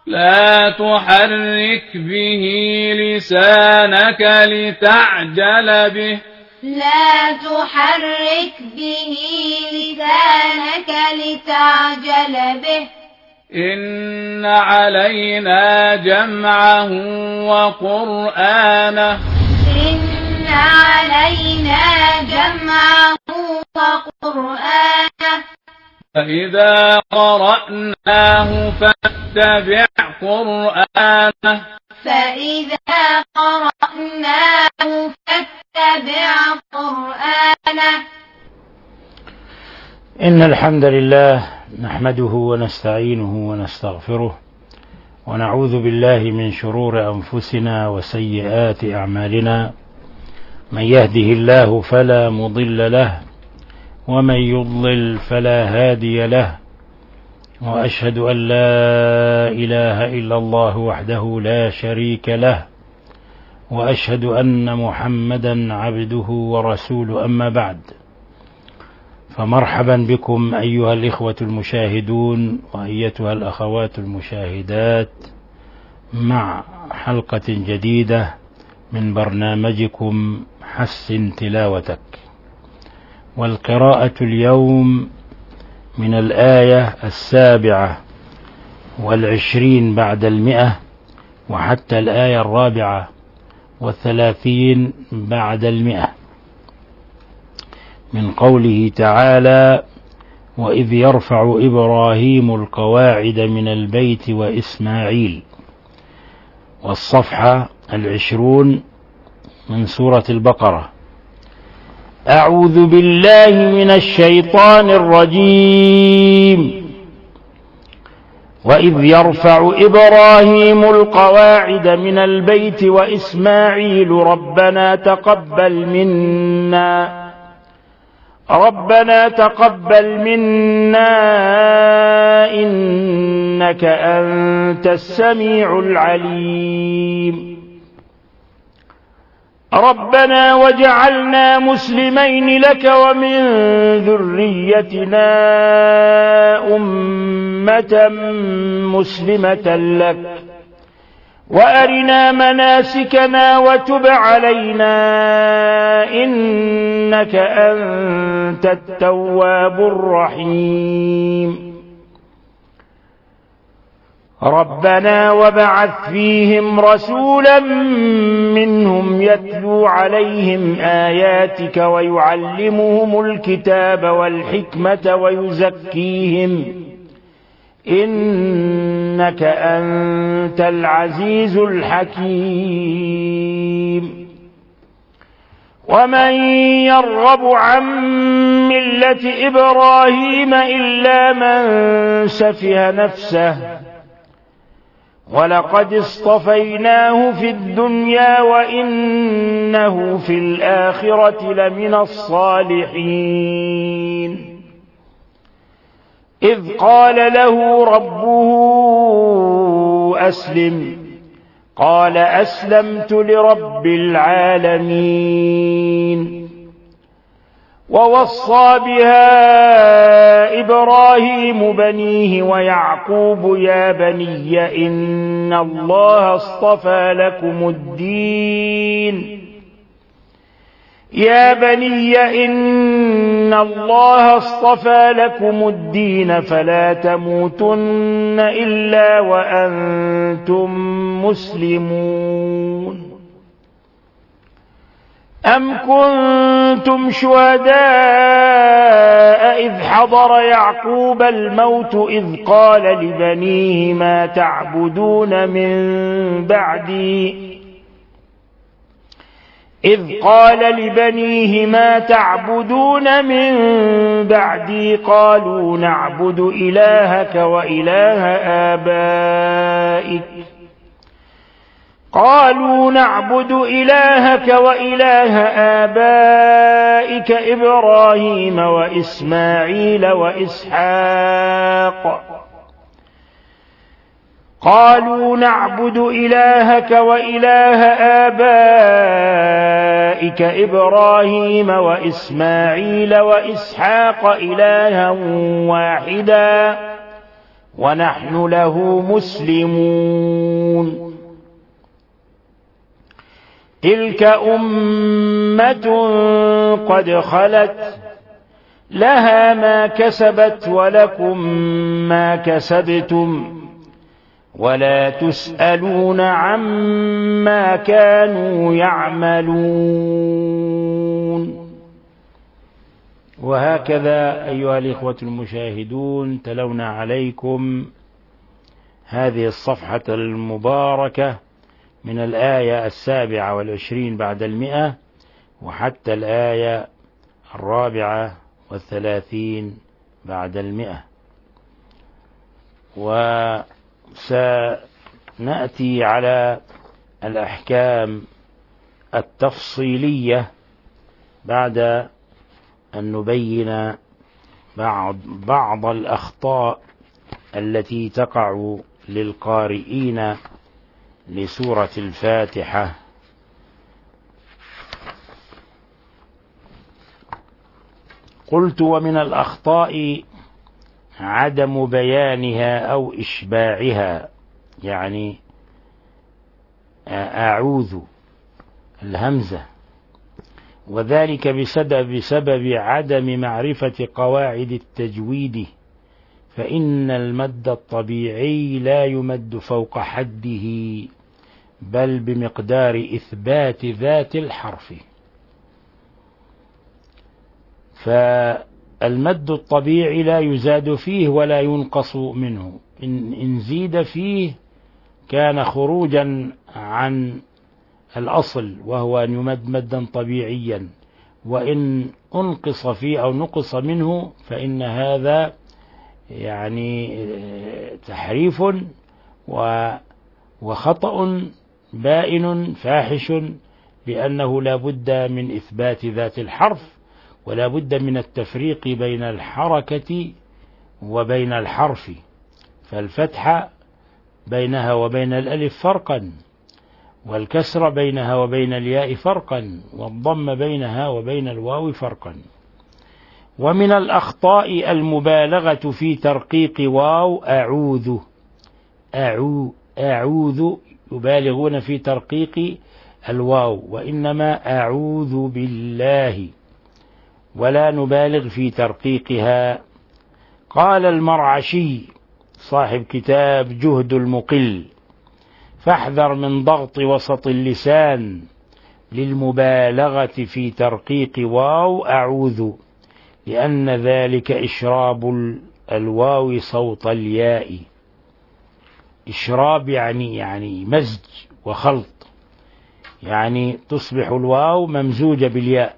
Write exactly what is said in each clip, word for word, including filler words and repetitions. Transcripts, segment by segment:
لا تحرك به لسانك لتعجل به لا تحرك به لسانك لتعجل به إن علينا جمعه وقرآنه إن علينا جمعه وقرآنه فإذا قرأناه فاتبع قرآنه فإذا قرأناه فاتبع قرآنه إن الحمد لله نحمده ونستعينه ونستغفره ونعوذ بالله من شرور أنفسنا وسيئات أعمالنا. من يهده الله فلا مضل له ومن يضلل فلا هادي له، وأشهد أن لا إله إلا الله وحده لا شريك له، وأشهد أن محمدا عبده ورسوله. أما بعد، فمرحبا بكم أيها الإخوة المشاهدون وأيتها الأخوات المشاهدات مع حلقة جديدة من برنامجكم حسن تلاوتك. والقراءة اليوم من الآية السابعة والعشرين بعد المئة وحتى الآية الرابعة والثلاثين بعد المئة من قوله تعالى: وإذ يرفع إبراهيم القواعد من البيت وإسماعيل. والصفحة العشرون من سورة البقرة. أعوذ بالله من الشيطان الرجيم. وإذ يرفع إبراهيم القواعد من البيت وإسماعيل ربنا تقبل منا ربنا تقبل منا إنك أنت السميع العليم. ربنا وجعلنا مسلمين لك ومن ذريتنا أمة مسلمة لك وأرنا مناسكنا وتب علينا إنك أنت التواب الرحيم. ربنا وابعث فيهم رسولا منهم يتلو عليهم آياتك ويعلمهم الكتاب والحكمة ويزكيهم إنك أنت العزيز الحكيم. ومن يرغب عن ملة إبراهيم إلا من سفه نفسه ولقد اصطفيناه في الدنيا وإنه في الآخرة لمن الصالحين. إذ قال له ربه أسلم قال أسلمت لرب العالمين. ووصى بها إبراهيم بنيه ويعقوب يا بني إن الله اصطفى لكم الدين يا بني إن الله اصطفى لكم الدين فلا تموتن إلا وأنتم مسلمون. أم كنتم شهداء إذ حضر يعقوب الموت إذ قال لبنيه ما تعبدون من بعدي إذ قال لبنيه ما تعبدون من بعدي قالوا نعبد إلهك وإله آبائك قالوا نعبد إلهك وإله آبائك إبراهيم وإسماعيل وإسحاق قالوا نعبد إلهك وإله آبائك إبراهيم وإسماعيل وإسحاق إلها واحدا ونحن له مسلمون. تلك أمة قد خلت لها ما كسبت ولكم ما كسبتم ولا تسألون عما كانوا يعملون. وهكذا أيها الإخوة المشاهدون تلونا عليكم هذه الصفحة المباركة من الآية السابعة والعشرين بعد المئة وحتى الآية الرابعة والثلاثين بعد المئة. وسنأتي على الأحكام التفصيلية بعد أن نبين بعض, بعض الأخطاء التي تقع للقارئين لسورة الفاتحة. قلت ومن الأخطاء عدم بيانها أو إشباعها، يعني أعوذ الهمزة، وذلك بسبب, بسبب عدم معرفة قواعد التجويد، فإن المد الطبيعي لا يمد فوق حده بل بمقدار إثبات ذات الحرف. فالمد الطبيعي لا يزاد فيه ولا ينقص منه، إن, إن زيد فيه كان خروجا عن الأصل وهو أن يمد مدا طبيعيا، وإن أنقص فيه أو نقص منه فإن هذا يعني تحريف وخطأ بائن فاحش، لأنه لا بد من إثبات ذات الحرف ولا بد من التفريق بين الحركة وبين الحرف، فالفتحة بينها وبين الألف فرقا، والكسر بينها وبين الياء فرقا، والضم بينها وبين الواو فرقا. ومن الأخطاء المبالغة في ترقيق واو أعوذ أعو أعوذ، يبالغون في ترقيق الواو، وإنما أعوذ بالله، ولا نبالغ في ترقيقها. قال المرعشي صاحب كتاب جهد المقل: فاحذر من ضغط وسط اللسان للمبالغة في ترقيق واو أعوذ، لأن ذلك إشراب الواو صوت الياء. إشراب يعني يعني مزج وخلط، يعني تصبح الواو ممزوجة بالياء.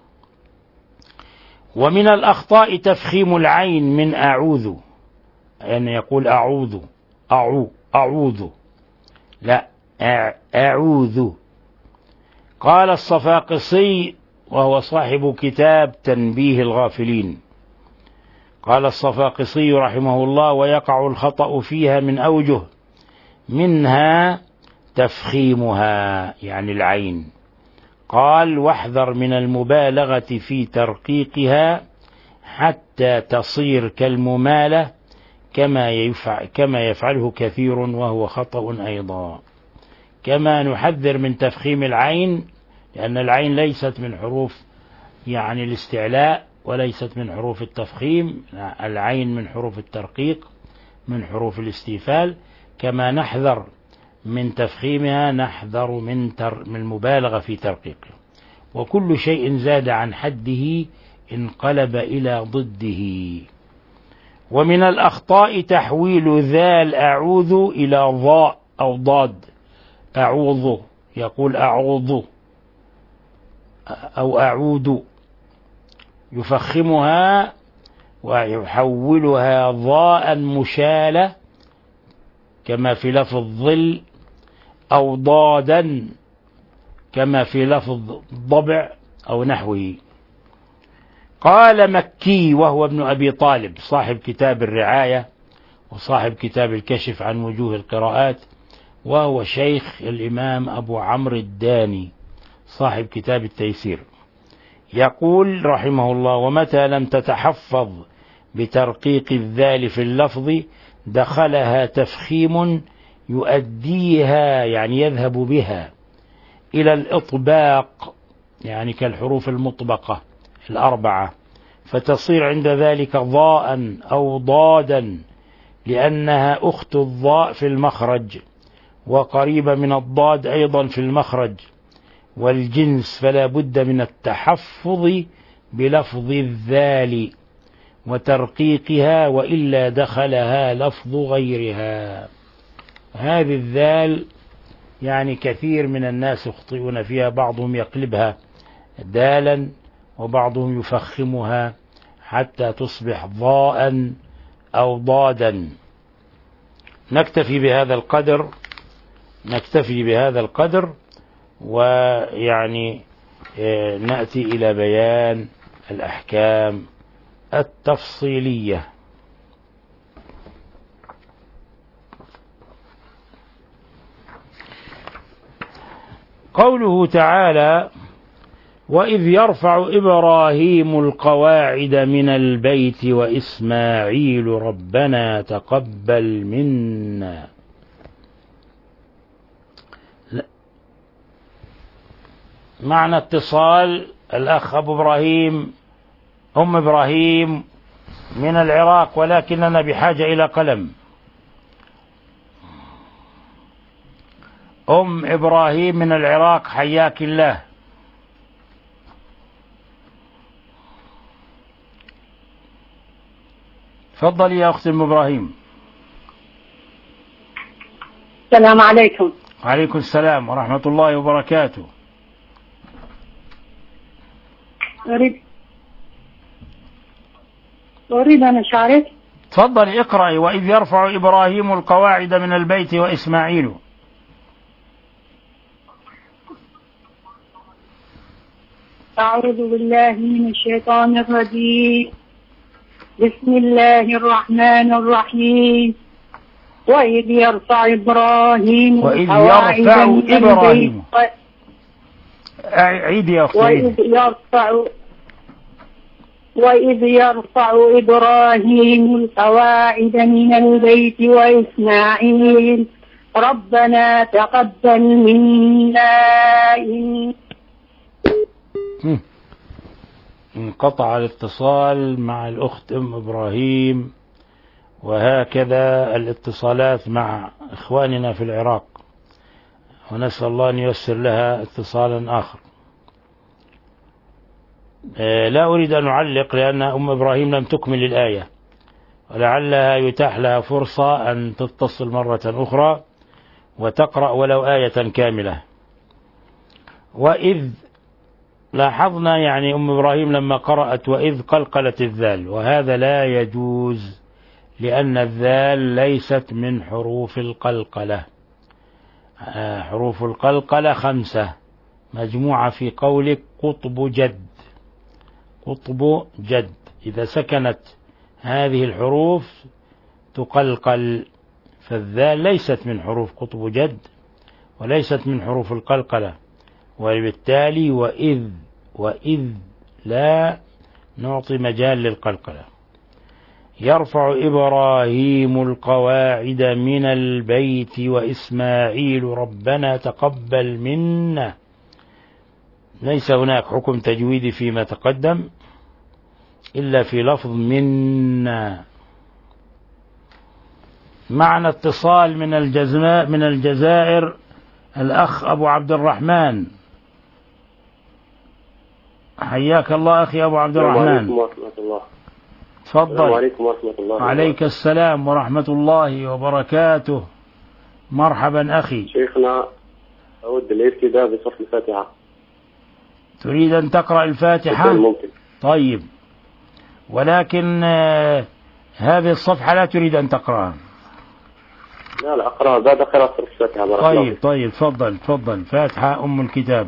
ومن الأخطاء تفخيم العين من أعوذ، يعني يقول أعوذ أعو أعوذ، لا أعوذ. قال الصفاقسي وهو صاحب كتاب تنبيه الغافلين، قال الصفاقسي رحمه الله: ويقع الخطأ فيها من أوجه، منها تفخيمها يعني العين. قال: واحذر من المبالغة في ترقيقها حتى تصير كالممالة كما يفعل كما يفعله كثير وهو خطأ أيضا. كما نحذر من تفخيم العين، لأن العين ليست من حروف يعني الاستعلاء وليست من حروف التفخيم، العين من حروف الترقيق من حروف الاستيفال. كما نحذر من تفخيمها نحذر من, تر من المبالغة في ترقيقه. وكل شيء زاد عن حده انقلب إلى ضده. ومن الأخطاء تحويل ذال أعوذ إلى ضاء أو ضاد، أعوذ يقول أعوذ أو أعود، يفخمها ويحولها ضاء مشالة كما في لفظ ظل، أو ضادا كما في لفظ ضبع أو نحوه. قال مكي وهو ابن أبي طالب صاحب كتاب الرعاية وصاحب كتاب الكشف عن وجوه القراءات، وهو شيخ الإمام أبو عمرو الداني صاحب كتاب التيسير، يقول رحمه الله: ومتى لم تتحفظ بترقيق الذال في اللفظ دخلها تفخيم يؤديها يعني يذهب بها إلى الإطباق يعني كالحروف المطبقة الأربعة، فتصير عند ذلك ضاء أو ضادا لأنها أخت الضاء في المخرج وقريبة من الضاد أيضا في المخرج والجنس، فلا بد من التحفظ بلفظ الذال وترقيقها وإلا دخلها لفظ غيرها. هذه الذال يعني كثير من الناس يخطئون فيها، بعضهم يقلبها دالا وبعضهم يفخمها حتى تصبح ضاء أو ضادا. نكتفي بهذا القدر نكتفي بهذا القدر ويعني نأتي إلى بيان الأحكام التفصيلية. قوله تعالى: وإذ يرفع إبراهيم القواعد من البيت وإسماعيل ربنا تقبل منا. معنى اتصال الأخ أبو إبراهيم أم إبراهيم من العراق، ولكننا بحاجة إلى قلم. أم إبراهيم من العراق، حياك الله. تفضلي يا أخت أم إبراهيم. السلام عليكم. وعليكم السلام ورحمة الله وبركاته. أريد أريد أن أشارك. تفضلي اقرأي. وإذ يرفع إبراهيم القواعد من البيت وإسماعيل. أعوذ بالله من الشيطان الرجيم. بسم الله الرحمن الرحيم. وإذ يرفع إبراهيم وإذ القواعد يرفع من إبراهيم البيت عيد يا أختي. وإذ يرفع وإذ يرفع إبراهيم القواعد من البيت وإسماعيل ربنا تقبل منا إن انقطع الاتصال مع الأخت أم إبراهيم، وهكذا الاتصالات مع إخواننا في العراق، ونسأل الله أن ييسر لها اتصالا آخر. لا أريد أن أعلق لأن أم إبراهيم لم تكمل الآية، ولعلها يتاح لها فرصة أن تتصل مرة أخرى وتقرأ ولو آية كاملة. وإذ لاحظنا يعني أم إبراهيم لما قرأت وإذ قلقلت الذال، وهذا لا يجوز لأن الذال ليست من حروف القلقلة. حروف القلقلة خمسة مجموعة في قولك قطب جد. قطب جد إذا سكنت هذه الحروف تقلقل، فالذال ليست من حروف قطب جد وليست من حروف القلقلة، وبالتالي وإذ وإذ لا نعطي مجال للقلقلة. يرفع إبراهيم القواعد من البيت وإسماعيل ربنا تقبل منا. ليس هناك حكم تجويدي فيما تقدم إلا في لفظ منا. معنى اتصال من الجزماء من الجزائر الأخ أبو عبد الرحمن، حياك الله أخي أبو عبد الرحمن. السلام عليكم ورحمة الله. تفضل. السلام عليكم ورحمة الله. وعليك السلام ورحمة الله وبركاته. مرحبا أخي. شيخنا أود الابتداء بصف الفاتحة. تريد أن تقرأ الفاتحة؟ ممكن. طيب، ولكن آه هذه الصفحة لا تريد أن تقرأها. لا لا أقرأ بعد قراءة صف الفاتحة. طيب طيب تفضل تفضل. فاتحة أم الكتاب.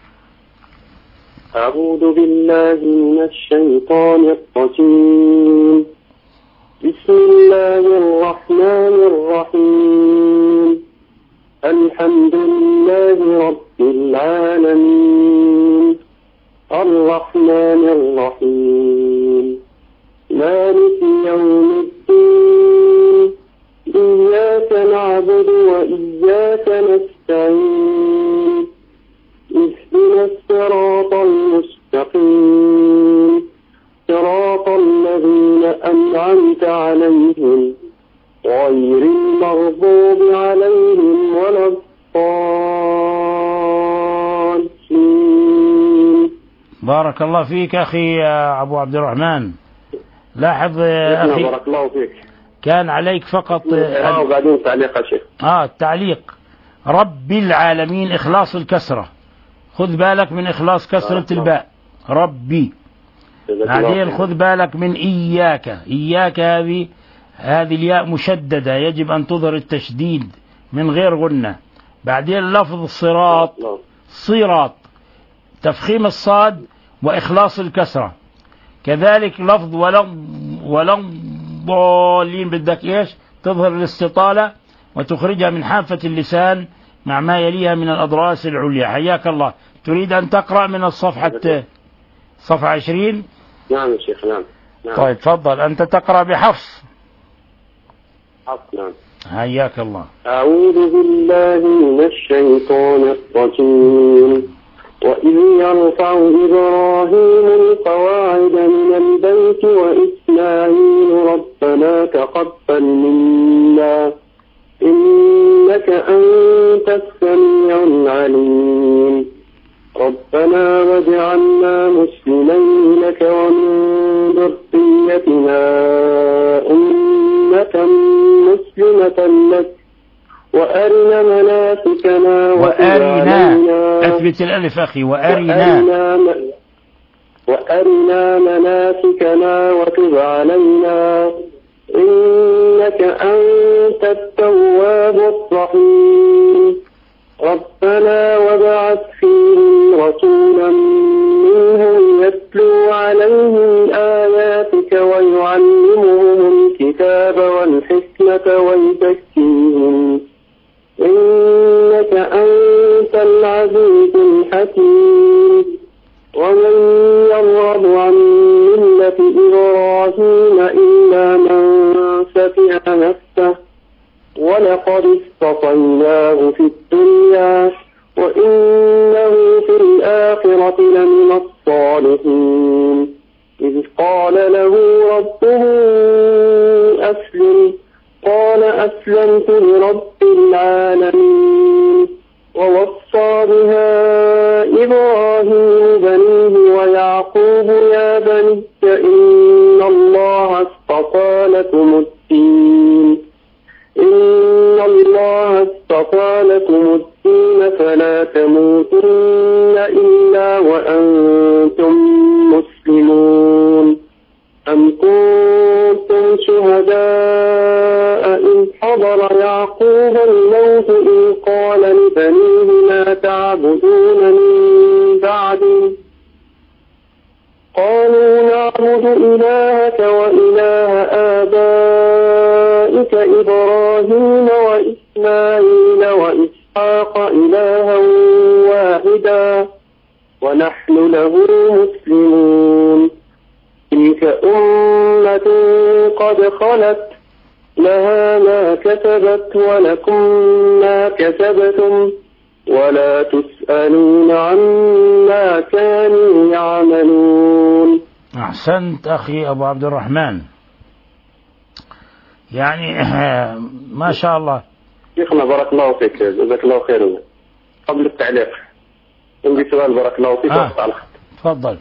أعوذ بالله من الشيطان الرجيم. بسم الله الرحمن الرحيم. الحمد لله رب العالمين الرحمن الرحيم مالك يوم الدين إياك نعبد وإياك نستعين اهدنا الصراط المستقيم صراط الذين أنعمت عليهم غير المغضوب عليهم ولا الضالين. بارك الله فيك أخي يا أبو عبد الرحمن. لاحظ أخي بارك الله فيك، كان عليك فقط اه وبعدين تعليق يا شيخ. اه التعليق رب العالمين إخلاص الكسرة، خذ بالك من إخلاص كسرة الباء ربي. بعدين خذ بالك من إياك، إياك هذه هذه الياء مشددة يجب أن تظهر التشديد من غير غنة. بعدين لفظ صراط، صراط تفخيم الصاد وإخلاص الكسرة. كذلك لفظ ولم ولم ضالين بدك إيش تظهر الاستطالة وتخرجها من حافة اللسان مع ما يليها من الأضراس العليا. حياك الله. تريد أن تقرأ من الصفحة صفحة عشرين؟ نعم يا شيخ. نعم, نعم. طيب تفضل أنت تقرأ بحفص. حفص. نعم. حياك الله. أعوذ بالله من الشيطان الرجيم. وإذ يرفع إبراهيم القواعد من البيت وإسماعيل ربنا تقبل منا إنك أنت السميع العليم ربنا واجعلنا مسلمين لك ومن ذريتنا أمة مسلمة لك وأرنا مناسكنا وأرنا أثبت الألف أخي وأرنا وأرنا, وأرنا مناسكنا وتب علينا إنك أنت التواب الرحيم ربنا وابعث فيهم رسولا منهم يتلو عليهم آياتك ويعلمهم الكتاب والحكمة ويزكيهم إنك أنت العزيز الحكيم ومن يرغب عن ملة إبراهيم إلا من سفه نفسه ولقد اصطفيناه في الدنيا وإنه في الآخرة لمن الصالحين إذ قال له ربه أسلم قال أسلمت لرب العالمين ووصى بها إبراهيم بنيه ويعقوب يا بني إن الله اصطفى لكم الدين إن الله اصطفى لكم الدين فلا تموتن إلا وأنتم مسلمون أم كنتم شهداء إذ حضر يعقوب الموت إذ قال لبنيه ما تعبدون من بعدي قالوا نعبد إلهك وإله آبائك إبراهيم وإسماعيل وإسحاق إلها واحدا ونحن له مسلمون تلك أمة قد خلت لها ما كسبت ولكم ما كسبتم ولا تسألون عما كانوا يعملون. أحسنت أخي أبو عبد الرحمن، يعني ما شاء الله. شيخنا بارك الله فيك جزاك الله خيرا. قبل التعليق عندي سؤال بارك الله فيك. آه. تفضل.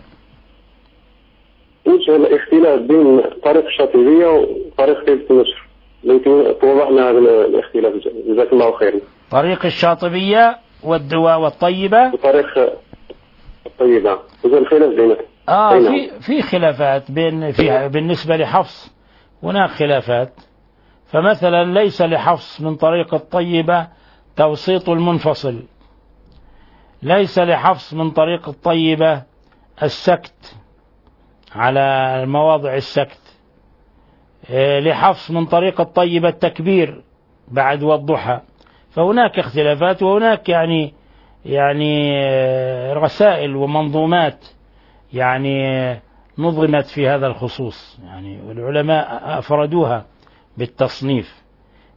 وش الاختلاف بين طريق الشاطبية وطريق كتابة النشر؟ لو توضحنا هذا الاختلاف جزاك الله خيرا. طريق الشاطبية والدواء والطيبة وطريق الطيبة وش الخلاف بينهم؟ آه في في خلافات بين في بالنسبة لحفص هناك خلافات. فمثلا ليس لحفص من طريق الطيبة توسيط المنفصل، ليس لحفص من طريق الطيبة السكت على مواضع السكت، لحفص من طريق الطيبة التكبير بعد والضحى. فهناك اختلافات وهناك يعني يعني رسائل ومنظومات يعني نظمت في هذا الخصوص، يعني والعلماء أفردوها بالتصنيف.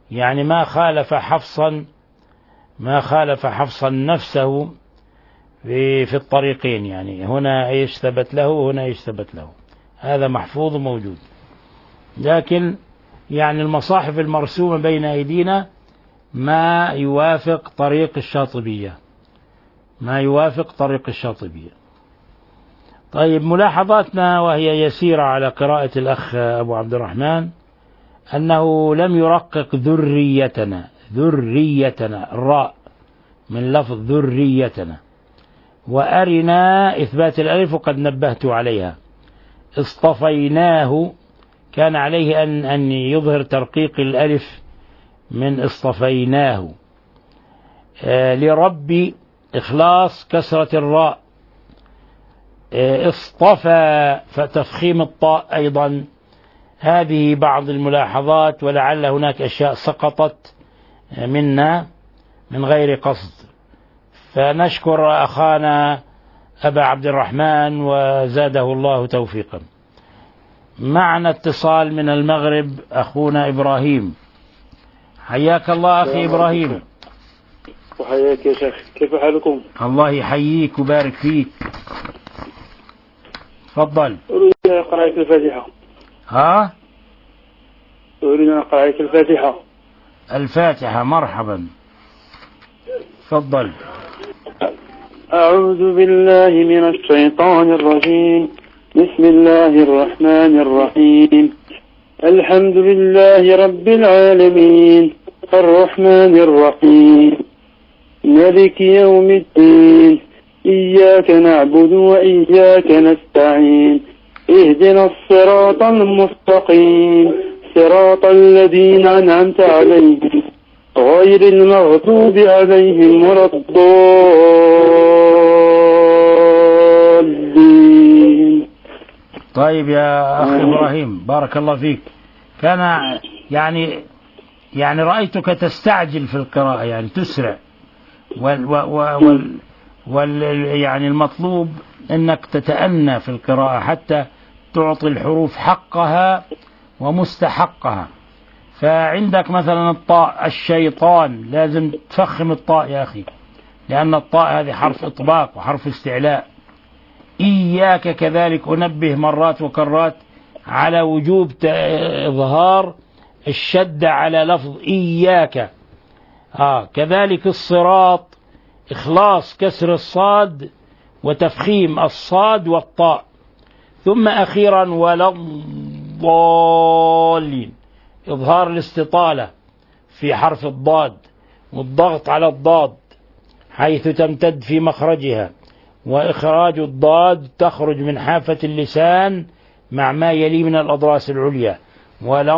يعني ما خالف حفصا ما خالف حفصا نفسه في, في الطريقين، يعني هنا ايش ثبت له وهنا ايش ثبت له، هذا محفوظ موجود. لكن يعني المصاحف المرسومة بين أيدينا ما يوافق طريق الشاطبية ما يوافق طريق الشاطبية. طيب، ملاحظاتنا وهي يسيرة على قراءة الأخ أبو عبد الرحمن أنه لم يرقق ذريتنا ذريتنا الراء من لفظ ذريتنا، وأرنا إثبات الألف وقد نبهت عليها. اصطفيناه كان عليه أن أن يظهر ترقيق الألف من اصطفيناه. آه لربي إخلاص كسرة الراء. آه اصطفى فتفخيم الطاء أيضا. هذه بعض الملاحظات، ولعل هناك أشياء سقطت منا من غير قصد، فنشكر أخانا أبا عبد الرحمن وزاده الله توفيقا. معنا اتصال من المغرب، أخونا إبراهيم. حياك الله أخي إبراهيم. وحياك يا شيخ، كيف حالكم؟ الله يحييك وبارك فيك. تفضل. أريد أن أقرأ عليك الفاتحة. ها؟ أريد أن أقرأ عليك الفاتحة. الفاتحة، مرحبا. تفضل. أعوذ بالله من الشيطان الرجيم. بسم الله الرحمن الرحيم. الحمد لله رب العالمين الرحمن الرحيم مالك يوم الدين إياك نعبد وإياك نستعين اهدنا الصراط المستقيم صراط الذين أنعمت عليهم غير المغضوب عليهم ولا الضالين. طيب يا أخي إبراهيم، بارك الله فيك. كان يعني يعني رأيتك تستعجل في القراءة، يعني تسرع، وال وال وال يعني المطلوب أنك تتأنى في القراءة حتى تعطي الحروف حقها ومستحقها. فعندك مثلا الطاء الشيطان، لازم تفخم الطاء يا أخي، لأن الطاء هذه حرف إطباق وحرف استعلاء. إياك كذلك أنبه مرات وكرات على وجوب إظهار الشدة على لفظ إياك. آه كذلك الصراط، إخلاص كسر الصاد وتفخيم الصاد والطاء. ثم أخيرا ولا الضالين، إظهار الاستطالة في حرف الضاد والضغط على الضاد حيث تمتد في مخرجها، وإخراج الضاد تخرج من حافة اللسان مع ما يلي من الأضراس العليا. ولا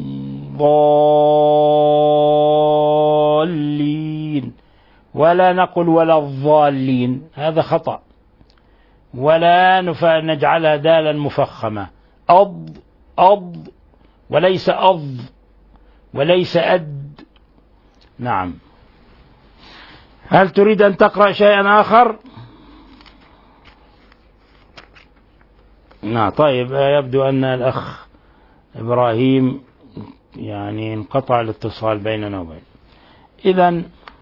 الضالين، ولا نقل ولا الضالين، هذا خطأ. ولا نجعلها دالا مفخمة، أض أض وليس أض وليس أد. نعم. هل تريد أن تقرأ شيئا آخر؟ نعم. طيب، يبدو أن الأخ إبراهيم يعني انقطع الاتصال بيننا وبين. إذن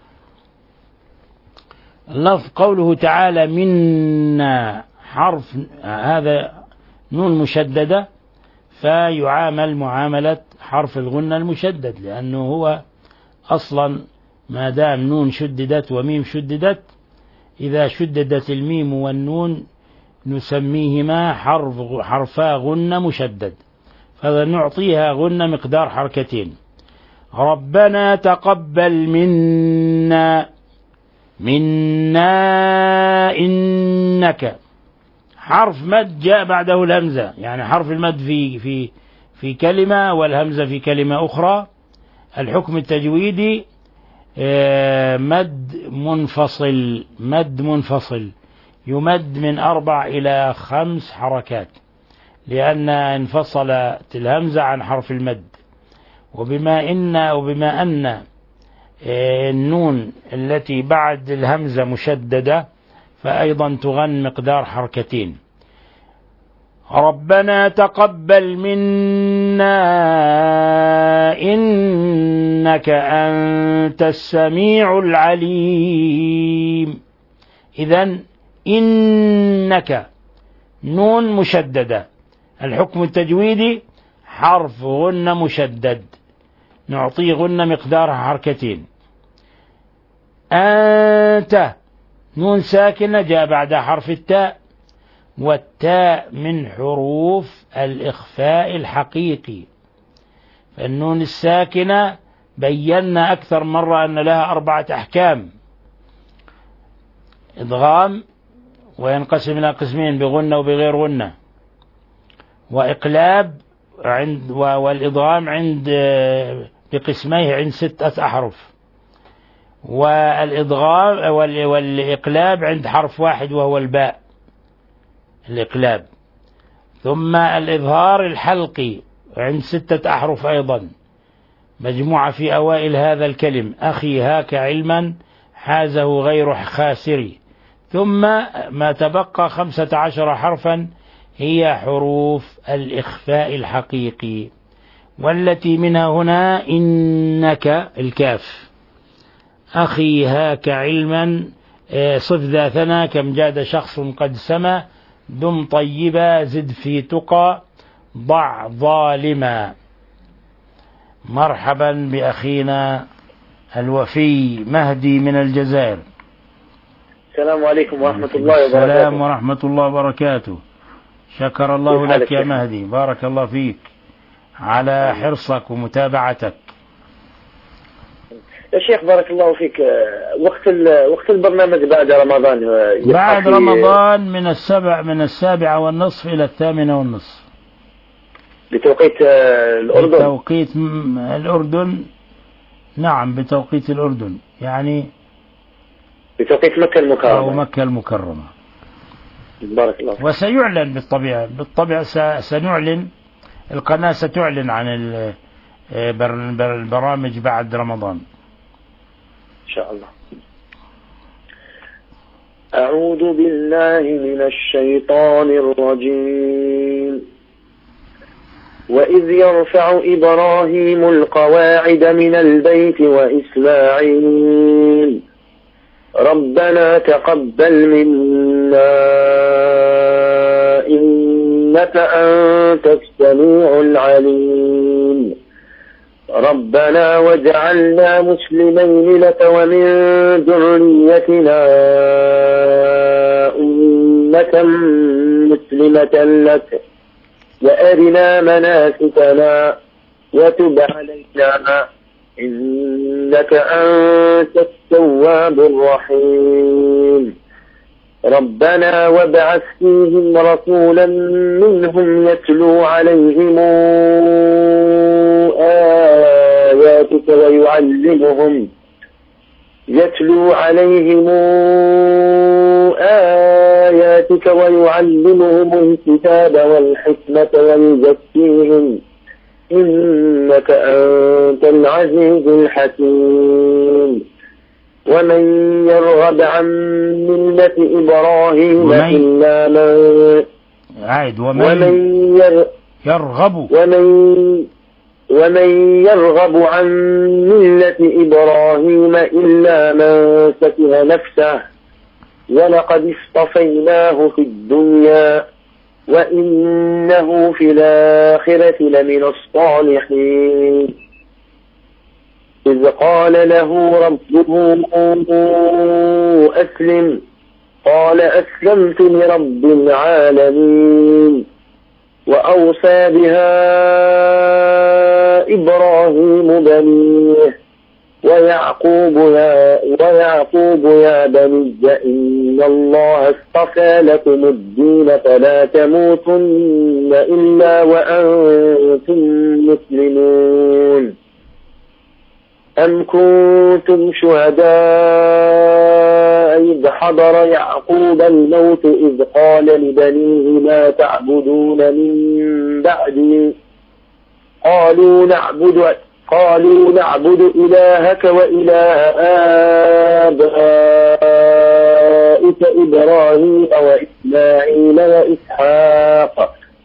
اللفظ قوله تعالى منا، حرف هذا نون مشددة، فيعامل معاملة حرف الغنة المشدد، لأنه هو أصلا ما دام نون شددت وميم شددت، إذا شددت الميم والنون نسميهما حرف حرفا غنة مشدد، فنعطيها غنة مقدار حركتين. ربنا تقبل منا، منا إنك، حرف مد جاء بعده الهمزة، يعني حرف المد في في في كلمة والهمزة في كلمة أخرى. الحكم التجويدي مد منفصل، مد منفصل يمد من أربع إلى خمس حركات، لأن انفصلت الهمزة عن حرف المد. وبما إن وبما أن النون التي بعد الهمزة مشددة، فأيضا تغن مقدار حركتين. ربنا تقبل منا إنك أنت السميع العليم. إذن إنك نون مشددة، الحكم التجويدي حرف غنة مشدد نعطيه غنة مقدارها حركتين. أنت نون ساكنة جاء بعدها حرف التاء، والتاء من حروف الإخفاء الحقيقي، فالنون الساكنة بينا أكثر مرة أن لها أربعة أحكام: إدغام وينقسم إلى قسمين بغنة وبغير غنة، وإقلاب عند والإدغام عند بقسميه عند ستة أحرف، والإدغام والإقلاب عند حرف واحد وهو الباء الإقلاب، ثم الإظهار الحلقي عند ستة أحرف أيضا مجموعة في أوائل هذا الكلم: أخي هاك علما حازه غير خاسري، ثم ما تبقى خمسة عشر حرفا هي حروف الإخفاء الحقيقي، والتي منها هنا إنك الكاف. أخي هاك علما صف ذا ثنى كم جاد شخص قد سمى دم طيبا زد في تقى ضع ظالما. مرحبا بأخينا الوفي مهدي من الجزائر. السلام عليكم ورحمة الله وبركاته. السلام ورحمة الله وبركاته. شكر الله لك يا مهدي، بارك الله فيك على حرصك ومتابعتك. يا شيخ بارك الله فيك، وقت وقت البرنامج بعد رمضان بعد رمضان من السبع من السابعة والنصف إلى الثامنة والنصف بتوقيت الأردن. بتوقيت الأردن، نعم بتوقيت الأردن، يعني بتوقيت مكة المكرمة أو مكة المكرمة. بارك الله. وسيعلن بالطبيعة بالطبع سنعلن، القناة ستعلن عن البرامج بعد رمضان إن شاء الله. أعوذ بالله من الشيطان الرجيم. وإذ يرفع إبراهيم القواعد من البيت وإسماعيل ربنا تقبل منا إنك أنت السميع العليم ربنا واجعلنا مسلمين لك ومن ذريتنا أمة مسلمة لك وأرنا مناسكنا وتب علينا إنك أنت التواب الرحيم ربنا وابعث فيهم رسولا منهم يتلو عليهم آياتك ويعلمهم يتلو عليهم آياتك ويعلمهم الكتاب والحكمة ويزكيهم إنك أنت العزيز الحكيم ومن يرغب عن ملة إبراهيم إلا من عيد ومن, ومن ير يرغب ومن ومن يرغب عن ملة إبراهيم إلا من سفه نفسه ولقد اصطفيناه في الدنيا وإنه في الآخرة لمن الصالحين إذ قال له ربه أسلم قال أسلمت لرب العالمين وأوصى بها إبراهيم بنيه ويعقوب يا, ويعقوب يا بني إن الله اصطفى لكم الدين فلا تموتن إلا وأنتم مسلمون أم كنتم شهداء إذ حضر يعقوب الموت إذ قال لبنيه ما تعبدون من بعدي قالوا نعبد قالوا نعبد إلهك وإله آبائك إبراهيم وإسماعيل وإسحاق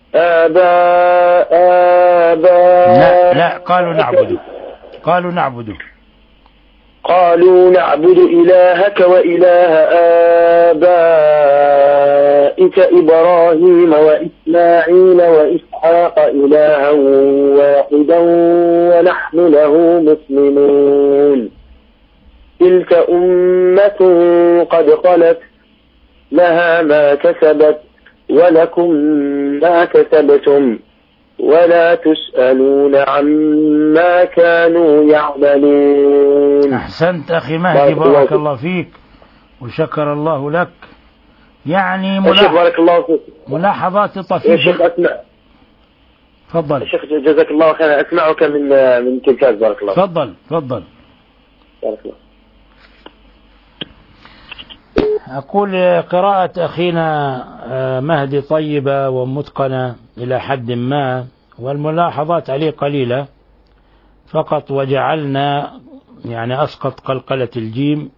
آباء آباء لا لا قالوا نعبد قالوا نعبد قالوا نعبد إلهك وإله آبائك إبراهيم وإسماعيل وإسحاق إلها واحدا ونحن له مسلمون تلك أمة قد خلت لها ما كسبت ولكم ما كسبتم ولا تسألون عما كانوا يعملون. أحسنت أخي مهدي، بارك الله فيك وشكر الله لك. يعني ملاح... بارك الله فيك. ملاحظات يا طفيفة. شيخ أسمع. تفضل يا شيخ جزاك الله خيرا، أسمعك من من تلكاز. بارك الله. تفضل تفضل. بارك الله. أقول قراءة أخينا مهدي طيبة ومتقنة إلى حد ما، والملاحظات عليه قليلة فقط. وجعلنا يعني أسقط قلقلة الجيم.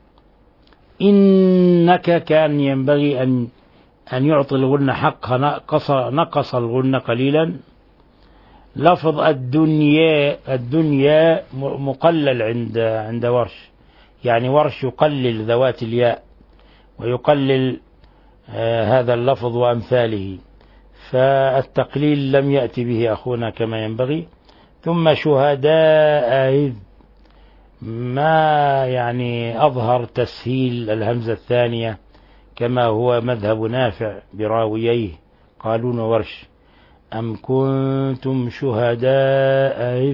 إنك كان ينبغي أن أن يعطي الغنة حقها، نقص, نقص الغنة قليلا. لفظ الدنيا الدنيا مقلل عند عند ورش، يعني ورش يقلل ذوات الياء ويقلل آه هذا اللفظ وأمثاله، فالتقليل لم يأتي به أخونا كما ينبغي. ثم شهداء إذ ما يعني أظهر تسهيل الهمزة الثانية كما هو مذهب نافع براوييه قالون ورش. أم كنتم شهداء إذ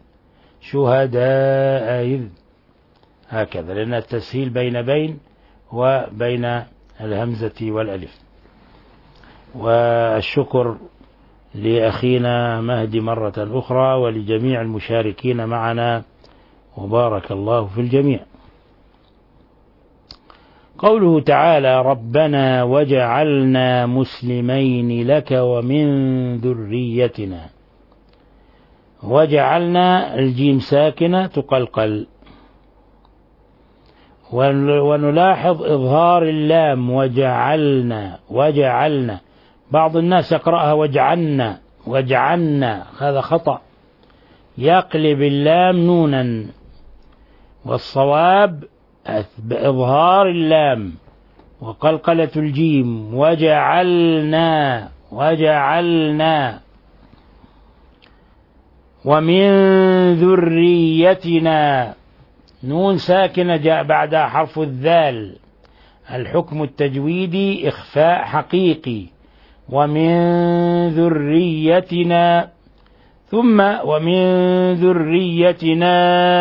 شهداء إذ هكذا، لأن التسهيل بين بين وبين الهمزة والألف. والشكر لأخينا مهدي مرة أخرى ولجميع المشاركين معنا وبارك الله في الجميع. قوله تعالى ربنا وجعلنا مسلمين لك ومن ذريتنا. وجعلنا الجيم ساكنة تقلقل، ونلاحظ إظهار اللام وجعلنا وجعلنا. بعض الناس يقرأها وجعلنا وجعلنا، هذا خطأ، يقلب اللام نونا، والصواب بإظهار اللام وقلقلة الجيم وجعلنا وجعلنا. ومن ذريتنا نون ساكنة جاء بعدها حرف الذال، الحكم التجويدي إخفاء حقيقي. ومن ذريتنا، ثم ومن ذريتنا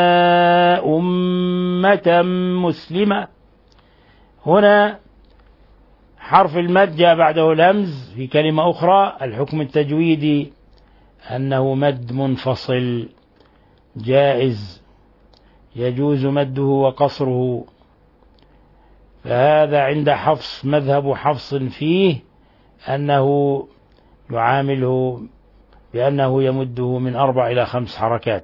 أمة مسلمة. هنا حرف المد جاء بعده الهمز في كلمة أخرى، الحكم التجويدي أنه مد منفصل جائز يجوز مده وقصره، فهذا عند حفص مذهب حفص فيه أنه يعامله بأنه يمده من أربع إلى خمس حركات.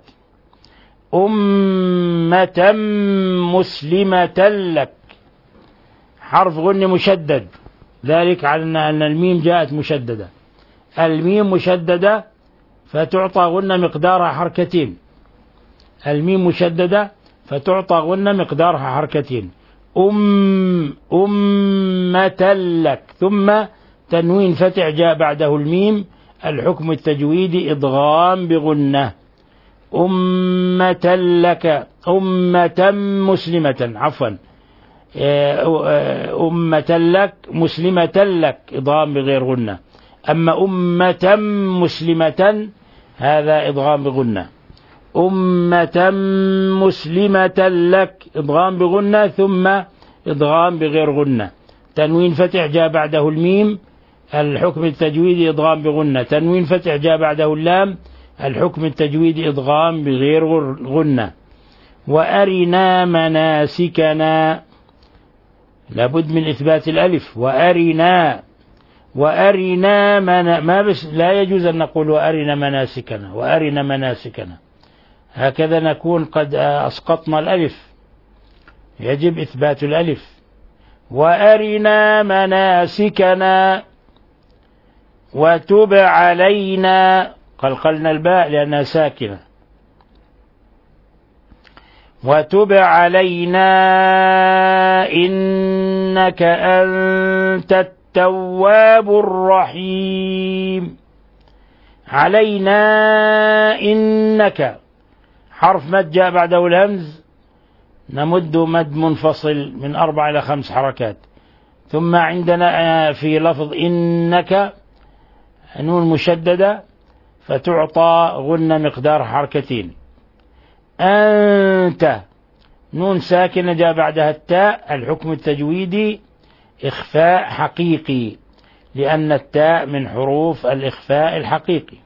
أمة مسلمة لك، حرف غن مشدد، ذلك على أن الميم جاءت مشددة. الميم مشددة فتعطى غن مقدارها حركتين، الميم مشددة فتعطى غن مقدارها حركتين. أم أمة لك، ثم تنوين فتح جاء بعده الميم، الحكم التجويدي إضغام بغنة. أمة لك، أمة مسلمة، عفوا أمة لك مسلمة لك، إضغام بغير غنة. أما أمة مسلمة هذا إضغام بغنة. أمة مسلمة لك إضغام بغنة، ثم إضغام بغير غنة. تنوين فتح جاء بعده الميم، الحكم التجويدي إضغام بغنة. تنوين فتح جاء بعده اللام، الحكم التجويدي إضغام بغير غنة. وأرنا مناسكنا، لابد من إثبات الألف. وأرنا وأرنا من... ما بس لا يجوز أن نقول وأرنا مناسكنا وأرنا مناسكنا، هكذا نكون قد أسقطنا الألف، يجب إثبات الألف. وأرنا مناسكنا، وتب علينا، قلقلنا الباء لأنها ساكنة. وتب علينا إنك أنت التواب الرحيم. علينا إنك حرف مد جاء بعده الهمز، نمد مد منفصل من أربع إلى خمس حركات. ثم عندنا في لفظ إنك نون مشددة فتعطى غنة مقدار حركتين. أنت نون ساكنة جاء بعدها التاء، الحكم التجويدي إخفاء حقيقي، لأن التاء من حروف الإخفاء الحقيقي.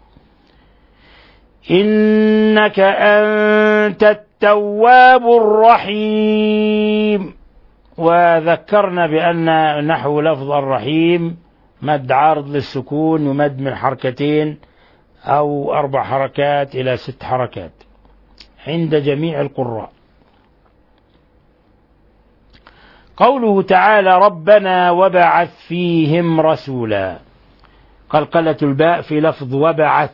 إنك أنت التواب الرحيم. وذكرنا بأن نحو لفظ الرحيم مد عارض للسكون يمد من حركتين أو أربع حركات إلى ست حركات عند جميع القراء. قوله تعالى ربنا وبعث فيهم رسولا، قلقلة الباء في لفظ وبعث،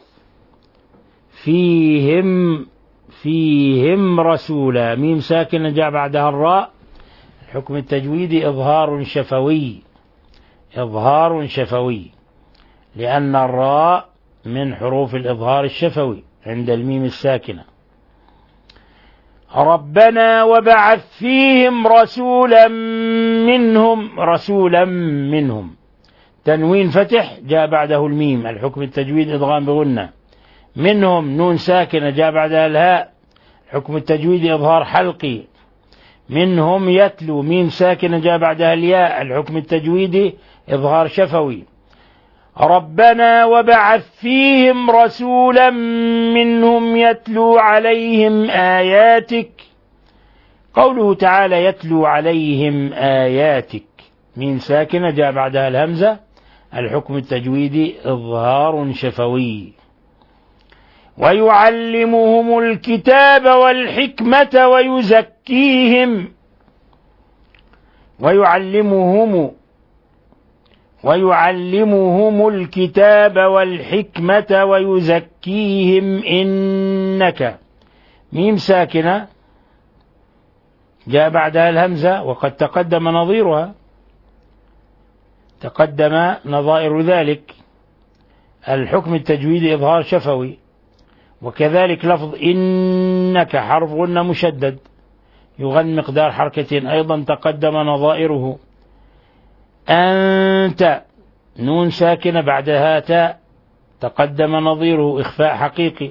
فيهم فيهم رسولا، ميم ساكنة جاء بعدها الراء، الحكم التجويدي إظهار شفوي، إظهار شفوي، لأن الراء من حروف الإظهار الشفوي عند الميم الساكنة. ربنا وبعث فيهم رسولا منهم، رسولا منهم، تنوين فتح جاء بعده الميم، الحكم التجويد إدغام بغنة. منهم نون ساكنة جاء بعدها الهاء، حكم التجويد إظهار حلقي. منهم يتلو، ميم ساكنة جاء بعدها الياء، الحكم التجويدي إظهار شفوي. ربنا وبعث فيهم رسولا منهم يتلو عليهم آياتك. قوله تعالى يتلو عليهم آياتك، ميم ساكنة جاء بعدها الهمزة، الحكم التجويدي إظهار شفوي. ويعلمهم الكتاب والحكمة ويزكيهم، ويعلمهم ويعلمهم الكتاب والحكمة ويزكيهم إنك، ميم ساكنة جاء بعدها الهمزة وقد تقدم نظيرها، تقدم نظائر ذلك، الحكم التجويدي إظهار شفوي. وكذلك لفظ إنك حرف غنة مشدد يغن مقدار حركتين أيضا تقدم نظائره. أنت نون ساكنة بعدها تاء تقدم نظيره إخفاء حقيقي.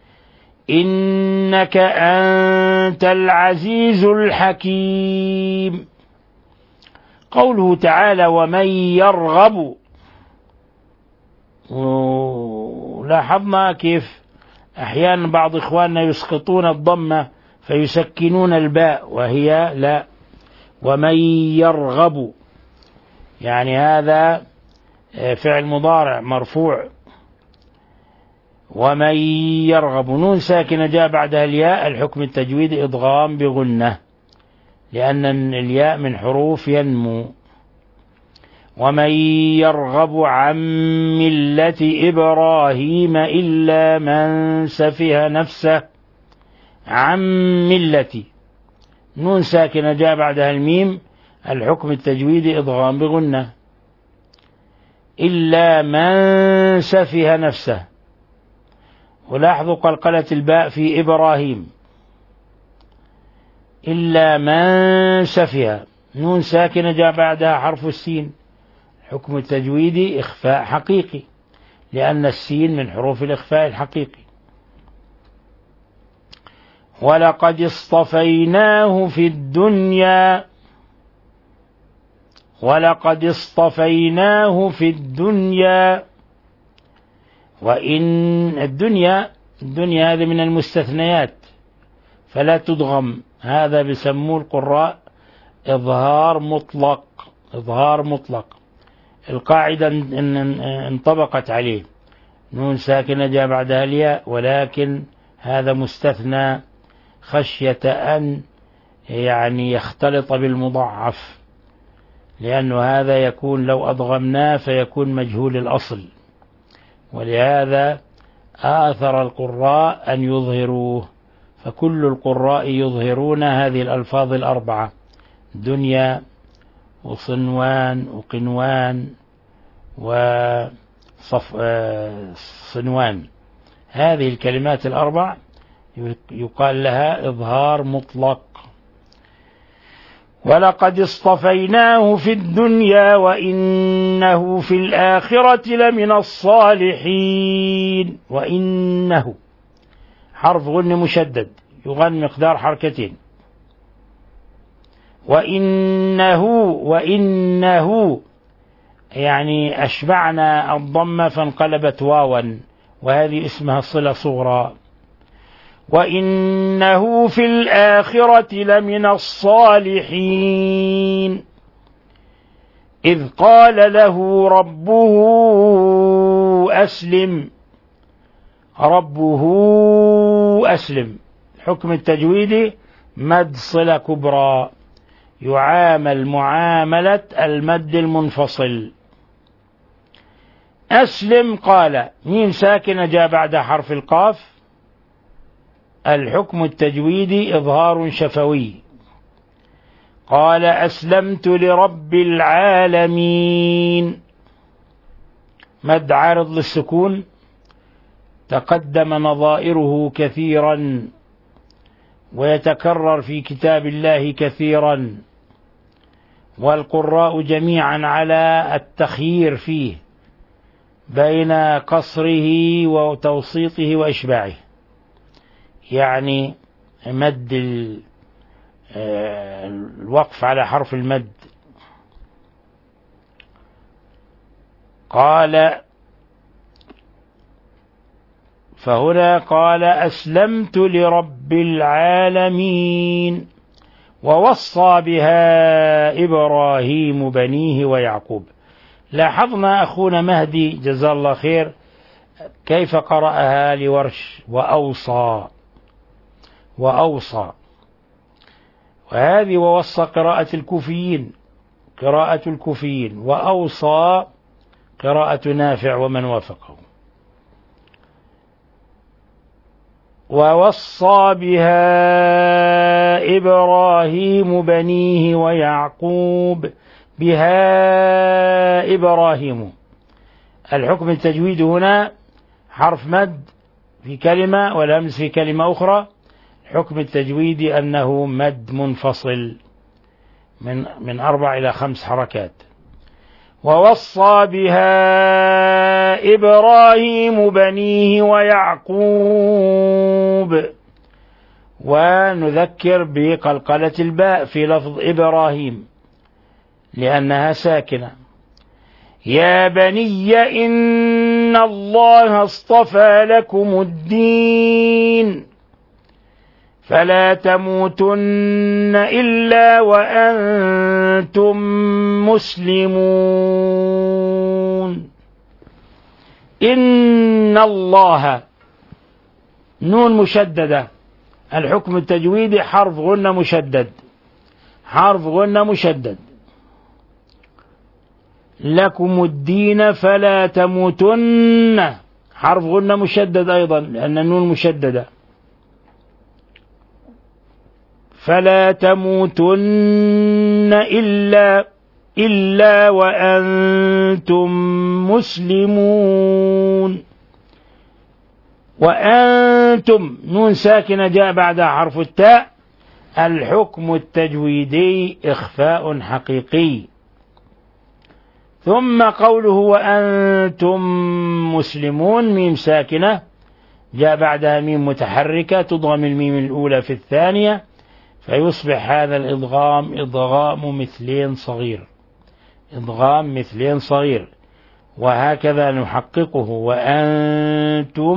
إنك أنت العزيز الحكيم. قوله تعالى ومن يرغب، لاحظنا كيف أحيانا بعض إخواننا يسقطون الضمة فيسكنون الباء وهي لا، ومن يرغب يعني هذا فعل مضارع مرفوع. ومن يرغب نون ساكنة جاء بعدها الياء، الحكم التجويدي إدغام بغنة لأن الياء من حروف ينمو. ومن يرغب عن ملة إبراهيم إلا من سفه نفسه، عن ملة نون ساكنة جاء بعدها الميم، الحكم التجويدي إدغام بغنة. إلا من سفه نفسه. ولاحظوا قلقلة الباء في إبراهيم، إلا من سفه نون ساكنة جاء بعدها حرف السين، حكم التجويدي إخفاء حقيقي لأن السين من حروف الإخفاء الحقيقي. ولقد اصطفيناه في الدنيا، ولقد اصطفيناه في الدنيا. وإن الدنيا الدنيا هذه من المستثنيات فلا تدغم، هذا بسموه القراء إظهار مطلق، إظهار مطلق، القاعدة انطبقت عليه، نون ساكنة جاء بعدها الياء، ولكن هذا مستثنى خشية أن يعني يختلط بالمضاعف، لأن هذا يكون لو أضغمناه فيكون مجهول الأصل، ولهذا آثر القراء أن يظهروه، فكل القراء يظهرون هذه الألفاظ الأربعة: دنيا وصنوان وقنوان وصنوان. هذه الكلمات الأربع يقال لها إظهار مطلق. ولقد اصطفيناه في الدنيا وإنه في الآخرة لمن الصالحين. وإنه حرف غن مشدد يغن مقدار حركتين. وإنه وإنه يعني أشبعنا الضمة فانقلبت واوا، وهذه اسمها صلة صغرى. وإنه في الآخرة لمن الصالحين إذ قال له ربه أسلم. ربه أسلم، حكم التجويد مد صلة كبرى، يعامل معاملة المد المنفصل. أسلم قال، ميم ساكنة جاء بعد حرف القاف، الحكم التجويدي إظهار شفوي. قال أسلمت لرب العالمين، مد عارض للسكون تقدم نظائره كثيرا ويتكرر في كتاب الله كثيرا، والقراء جميعا على التخيير فيه بين قصره وتوسيطه وإشباعه، يعني مد الوقف على حرف المد. قال فهنا قال أسلمت لرب العالمين، ووصى بها إبراهيم بنيه ويعقوب. لاحظنا أخونا مهدي جزاه الله خير كيف قرأها لورش، وأوصى وأوصى، وهذه ووصى قراءة الكوفيين، قراءة الكوفيين، وأوصى قراءة نافع ومن وافقه. ووصى بها إبراهيم بنيه ويعقوب، بها إبراهيم. الحكم التجويد هنا حرف مد في كلمة والهمز في كلمة أخرى. حكم التجويد أنه مد منفصل من من أربع إلى خمس حركات. ووصى بها إبراهيم بنيه ويعقوب. ونذكر بقلقلة الباء في لفظ إبراهيم لأنها ساكنة. يا بني إن الله اصطفى لكم الدين فلا تموتن إلا وأنتم مسلمون. إن الله نون مشددة، الحكم التجويدي حرف غنة مشدد، حرف غنة مشدد. لكم الدين فلا تموتن، حرف غنة مشدد أيضا لأن النون مشددة. فلا تموتن إلا إلا وأنتم مسلمون. وأنتم نون ساكنة جاء بعدها حرف التاء، الحكم التجويدي إخفاء حقيقي. ثم قوله وأنتم مسلمون، ميم ساكنة جاء بعدها ميم متحركة تضغم الميم الأولى في الثانية، فيصبح هذا الإضغام إضغام مثلين صغير، إضغام مثلين صغير، وهكذا نحققه وأنتم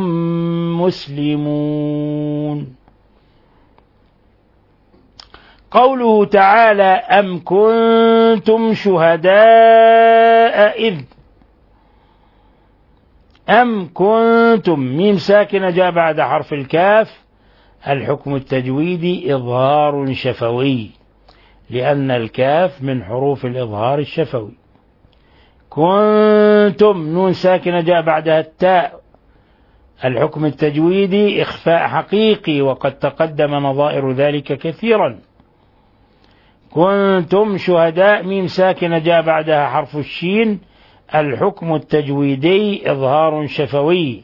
مسلمون. قوله تعالى أم كنتم شهداء إذ، أم كنتم ميم ساكنة جاء بعد حرف الكاف، الحكم التجويدي إظهار شفوي. لأن الكاف من حروف الإظهار الشفوي. كنتم نون ساكنة جاء بعدها التاء، الحكم التجويدي إخفاء حقيقي، وقد تقدم نظائر ذلك كثيرا. كنتم شهداء ميم ساكنة جاء بعدها حرف الشين، الحكم التجويدي إظهار شفوي.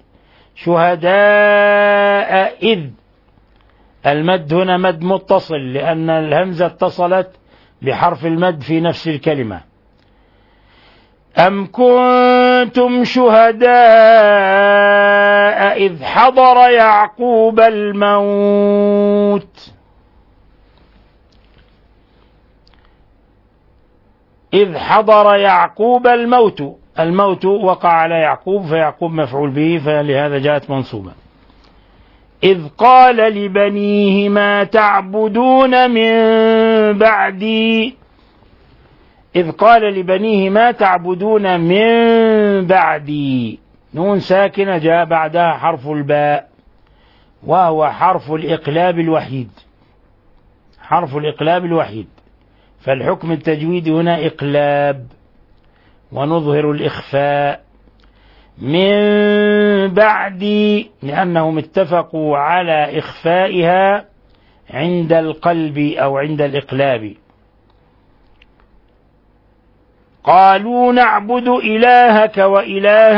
شهداء إذ، المد هنا مد متصل لأن الهمزة اتصلت بحرف المد في نفس الكلمة. أم كنتم شهداء إذ حضر يعقوب الموت، إذ حضر يعقوب الموت، الموت وقع على يعقوب فيعقوب مفعول به، فلهذا جاءت منصوبة. إذ قال لبنيه ما تعبدون من بعدي، إذ قال لبنيه ما تعبدون من بعدي، نون ساكنة جاء بعدها حرف الباء، وهو حرف الإقلاب الوحيد، حرف الإقلاب الوحيد، فالحكم التجويدي هنا إقلاب، ونظهر الإخفاء. من بعدي لأنهم اتفقوا على إخفائها عند القلب أو عند الإقلاب. قالوا نعبد إلهك وإله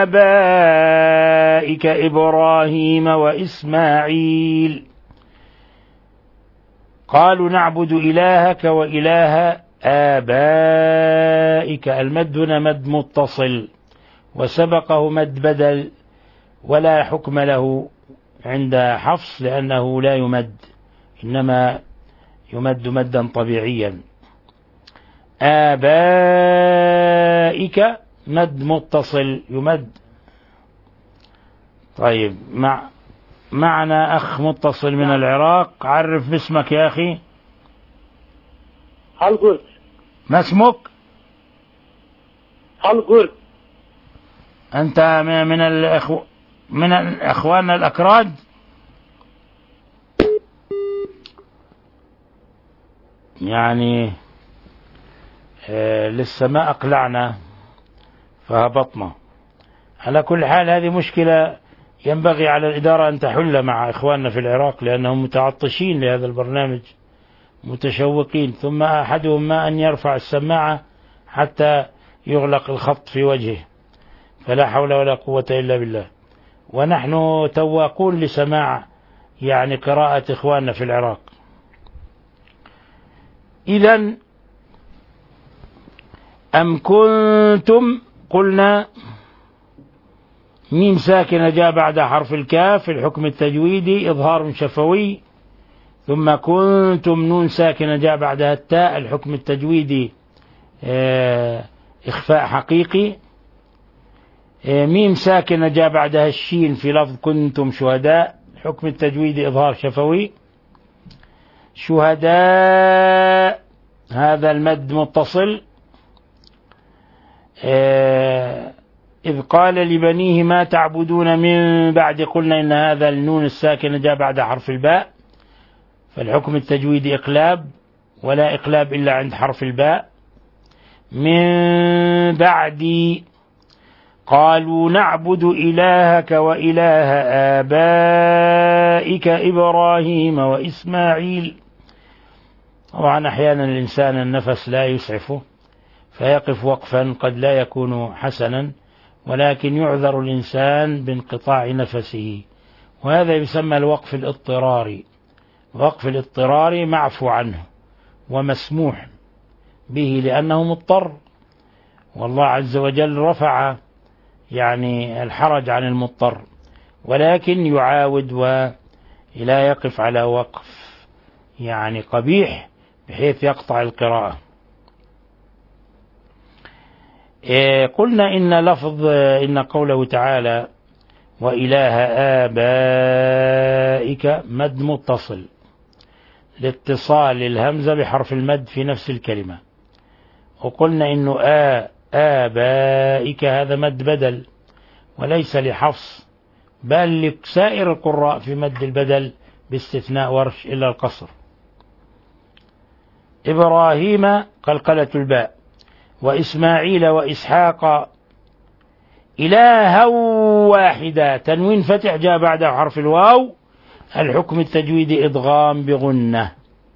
آبائك إبراهيم وإسماعيل، قالوا نعبد إلهك وإله آبائك، المد هنا مد متصل وسبقه مد بدل، ولا حكم له عند حفص لأنه لا يمد، إنما يمد مدا طبيعيا. آبائك مد متصل يمد. طيب، مع معنا أخ متصل من العراق، عرف باسمك يا أخي. هل قلت ما اسمك؟ هل قلت أنت من الأخو من الأخوان الأكراد؟ يعني آه لسه ما أقلعنا فهبطنا. على كل حال هذه مشكلة ينبغي على الإدارة أن تحل مع إخواننا في العراق، لأنهم متعطشين لهذا البرنامج، متشوقين، ثم أحدهم ما أن يرفع السماعة حتى يغلق الخط في وجهه، فلا حول ولا قوة إلا بالله. ونحن تواقون لسماع يعني قراءة إخواننا في العراق. إذن أم كنتم، قلنا ميم ساكنة جاء بعد حرف الكاف، الحكم التجويدي إظهار شفوي. ثم كنتم نون ساكنة جاء بعدها التاء، الحكم التجويدي إخفاء حقيقي. ميم ساكنة جاء بعدها الشين في لفظ كنتم شهداء، حكم التجويدي إظهار شفوي. شهداء هذا المد متصل. إذ قال لبنيه ما تعبدون من بعد، قلنا إن هذا النون الساكنة جاء بعد حرف الباء، فالحكم التجويدي إقلاب، ولا إقلاب إلا عند حرف الباء. من بعد قالوا نعبد إلهك وإله آبائك إبراهيم وإسماعيل. طبعا أحيانا الإنسان النفس لا يسعفه فيقف وقفا قد لا يكون حسنا، ولكن يعذر الإنسان بانقطاع نفسه، وهذا يسمى الوقف الاضطراري. الوقف الاضطراري معفو عنه ومسموح به لأنه مضطر، والله عز وجل رفع يعني الحرج عن المضطر، ولكن يعاود ولا يقف على وقف يعني قبيح بحيث يقطع القراءة. إيه قلنا إن لفظ إن قوله تعالى وإله آبائك مد متصل لاتصال الهمزة بحرف المد في نفس الكلمة، وقلنا إنه آ آبائك هذا مد بدل وليس لحفص بل لسائر القراء في مد البدل باستثناء ورش إلا القصر. إبراهيم قلقلة الباء، وإسماعيل وإسحاق إلها واحدا، تنوين فتح جاء بعده حرف الواو، الحكم التجويدي إدغام بغنة.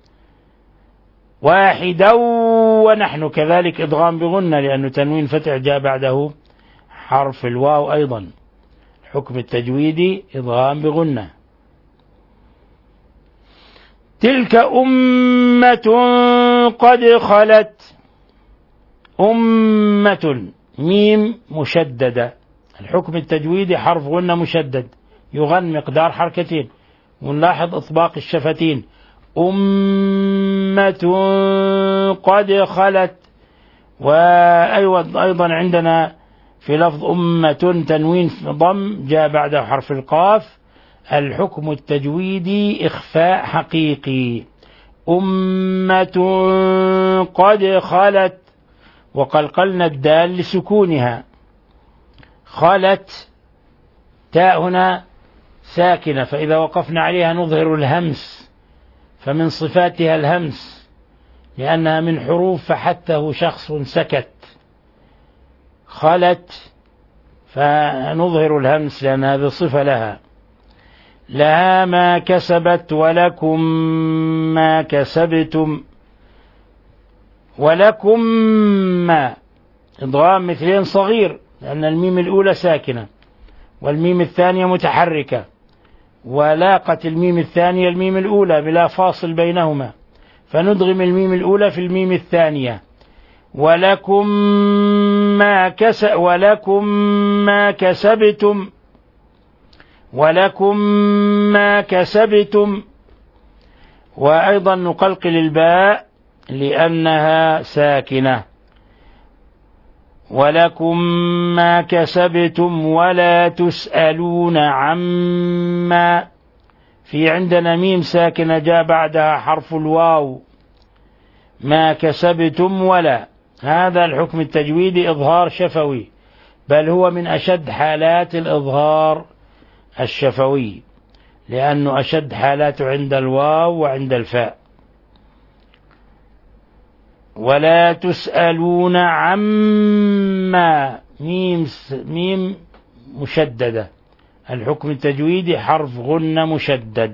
واحدا ونحن كذلك إدغام بغنة، لأنه تنوين فتح جاء بعده حرف الواو أيضا، حكم التجويدي إدغام بغنة. تلك أمة قد خلت، أمة ميم مشددة، الحكم التجويدي حرف غنة مشدد يغن مقدار حركتين، ونلاحظ إطباق الشفتين. أمة قد خلت. وأيضا عندنا في لفظ أمة تنوين ضم جاء بعده حرف القاف، الحكم التجويدي إخفاء حقيقي. أمة قد خلت، وقلقلنا الدال لسكونها. خلت تاء هنا ساكنة، فإذا وقفنا عليها نظهر الهمس، فمن صفاتها الهمس لأنها من حروف فحته شخص سكت. خلت فنظهر الهمس لأن هذه صفة لها. لها ما كسبت ولكم ما كسبتم، ولكم ما إضغام مثلين صغير لأن الميم الأولى ساكنة والميم الثانية متحركة، ولاقت الميم الثانية الميم الأولى بلا فاصل بينهما، فندغم الميم الأولى في الميم الثانية. ولكم ما كسب ولكم ما كسبتم، ولكم ما كسبتم. وأيضا نقلقل الباء لأنها ساكنة. ولكم ما كسبتم ولا تسألون عما، في عندنا ميم ساكنة جاء بعدها حرف الواو. ما كسبتم ولا، هذا الحكم التجويدي إظهار شفوي، بل هو من أشد حالات الإظهار الشفوي، لأنه أشد حالاته عند الواو وعند الفاء. ولا تسألون عما، ميم ميم مشددة، الحكم التجويدي حرف غنة مشدد.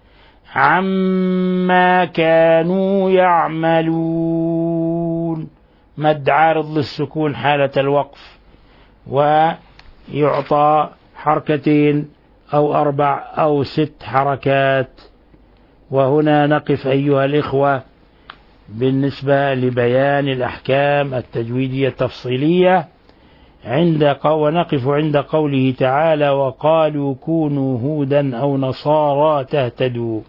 عما كانوا يعملون، مد عارض للسكون حالة الوقف، ويعطى حركتين أو أربع أو ست حركات. وهنا نقف أيها الإخوة بالنسبة لبيان الأحكام التجويدية التفصيلية عند ونقف عند قوله تعالى: وقالوا كونوا هودا أو نصارى تهتدوا.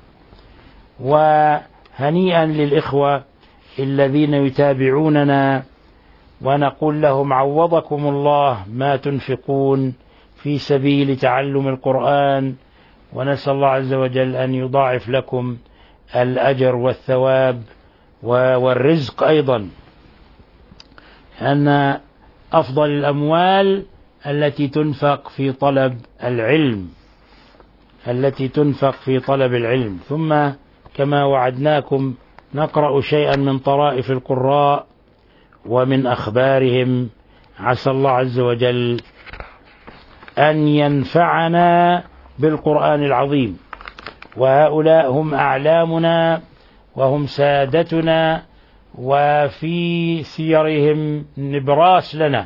وهنيئا للإخوة الذين يتابعوننا، ونقول لهم عوضكم الله ما تنفقون في سبيل تعلم القرآن، ونسأل الله عز وجل أن يضاعف لكم الأجر والثواب والرزق أيضا، أن أفضل الأموال التي تنفق في طلب العلم، التي تنفق في طلب العلم. ثم كما وعدناكم نقرأ شيئا من طرائف القراء ومن أخبارهم، عسى الله عز وجل أن ينفعنا بالقرآن العظيم. وهؤلاء هم أعلامنا وهم سادتنا، وفي سيرهم نبراس لنا.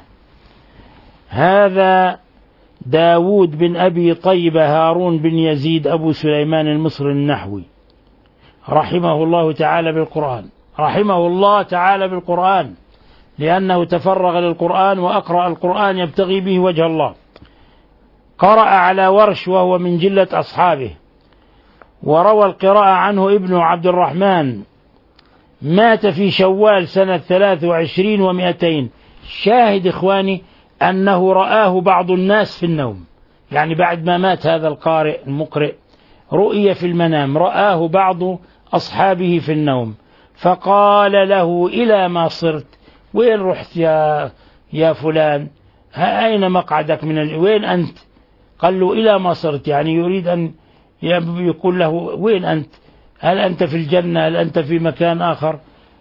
هذا داود بن أبي طيبة هارون بن يزيد أبو سليمان المصري النحوي، رحمه الله تعالى بالقرآن، رحمه الله تعالى بالقرآن، لأنه تفرغ للقرآن وأقرأ القرآن يبتغي به وجه الله. قرأ على ورش وهو من جلة أصحابه، وروى القراءة عنه ابن عبد الرحمن، مات في شوال سنة ثلاث وعشرين ومئتين. شاهد إخواني أنه رآه بعض الناس في النوم، يعني بعد ما مات هذا القارئ المقرئ رؤية في المنام، رآه بعض أصحابه في النوم، فقال له: إلى ما صرت؟ وين رحت يا يا فلان؟ أين مقعدك من ال... وين أنت؟ قال له: إلى ما صرت، يعني يريد أن يقول له: وين أنت؟ هل أنت في الجنة؟ هل أنت في مكان آخر؟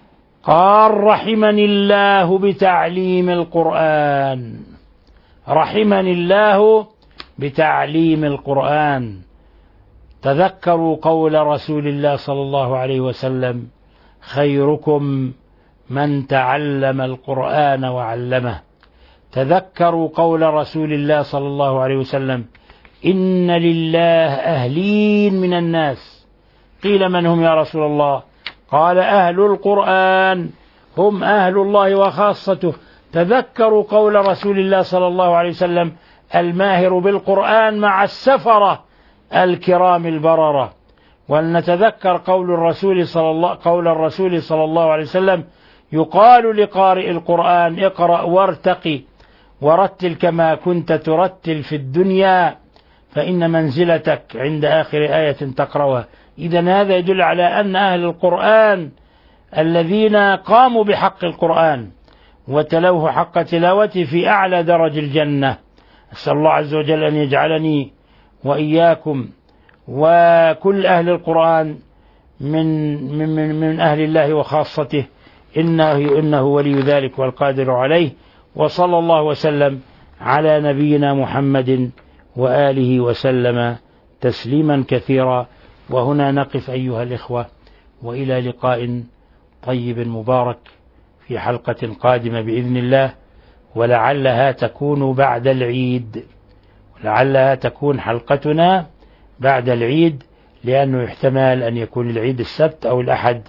قال رحمني الله بتعليم القرآن، رحمني الله بتعليم القرآن. تذكروا قول رسول الله صلى الله عليه وسلم: خيركم من تعلم القرآن وعلمه. تذكروا قول رسول الله صلى الله عليه وسلم: إن لله أهلين من الناس. قيل: من هم يا رسول الله؟ قال: أهل القرآن هم أهل الله وخاصته. تذكروا قول رسول الله صلى الله عليه وسلم: الماهر بالقرآن مع السفرة الكرام البررة. ولنتذكر قول الرسول صلى الله قول الرسول صلى الله عليه وسلم: يقال لقارئ القرآن: اقرأ وارتقي ورتل كما كنت ترتل في الدنيا فإن منزلتك عند آخر آية تقرأها. إذن هذا يدل على أن أهل القرآن الذين قاموا بحق القرآن وتلوه حق تلاوته في أعلى درج الجنة. أسأل الله عز وجل أن يجعلني وإياكم وكل أهل القرآن من من من أهل الله وخاصته، إنه إنه ولي ذلك والقادر عليه. وصلى الله وسلم على نبينا محمد وآله وسلم تسليما كثيرا. وهنا نقف أيها الإخوة، وإلى لقاء طيب مبارك في حلقة قادمة بإذن الله، ولعلها تكون بعد العيد، ولعلها تكون حلقتنا بعد العيد، لأنه يحتمل أن يكون العيد السبت أو الأحد،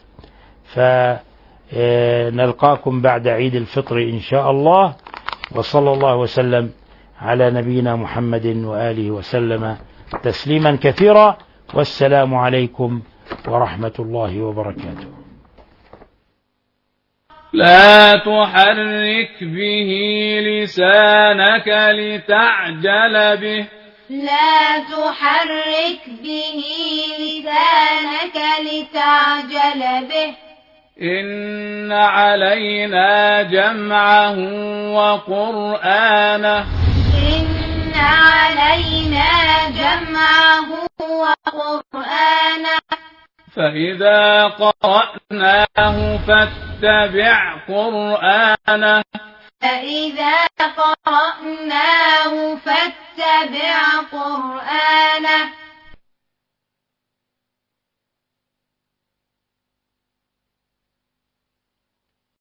فنلقاكم بعد عيد الفطر إن شاء الله. وصلى الله وسلم على نبينا محمد وآله وسلم تسليما كثيرا. والسلام عليكم ورحمة الله وبركاته. لا تحرك به لسانك لتعجل به لا تحرك به لسانك لتعجل به إن علينا جمعه وقرآنه إن علينا جمعه وقرآنه فإذا قرأناه فاتبع قرآنه فإذا قرأناه فاتبع قرآنه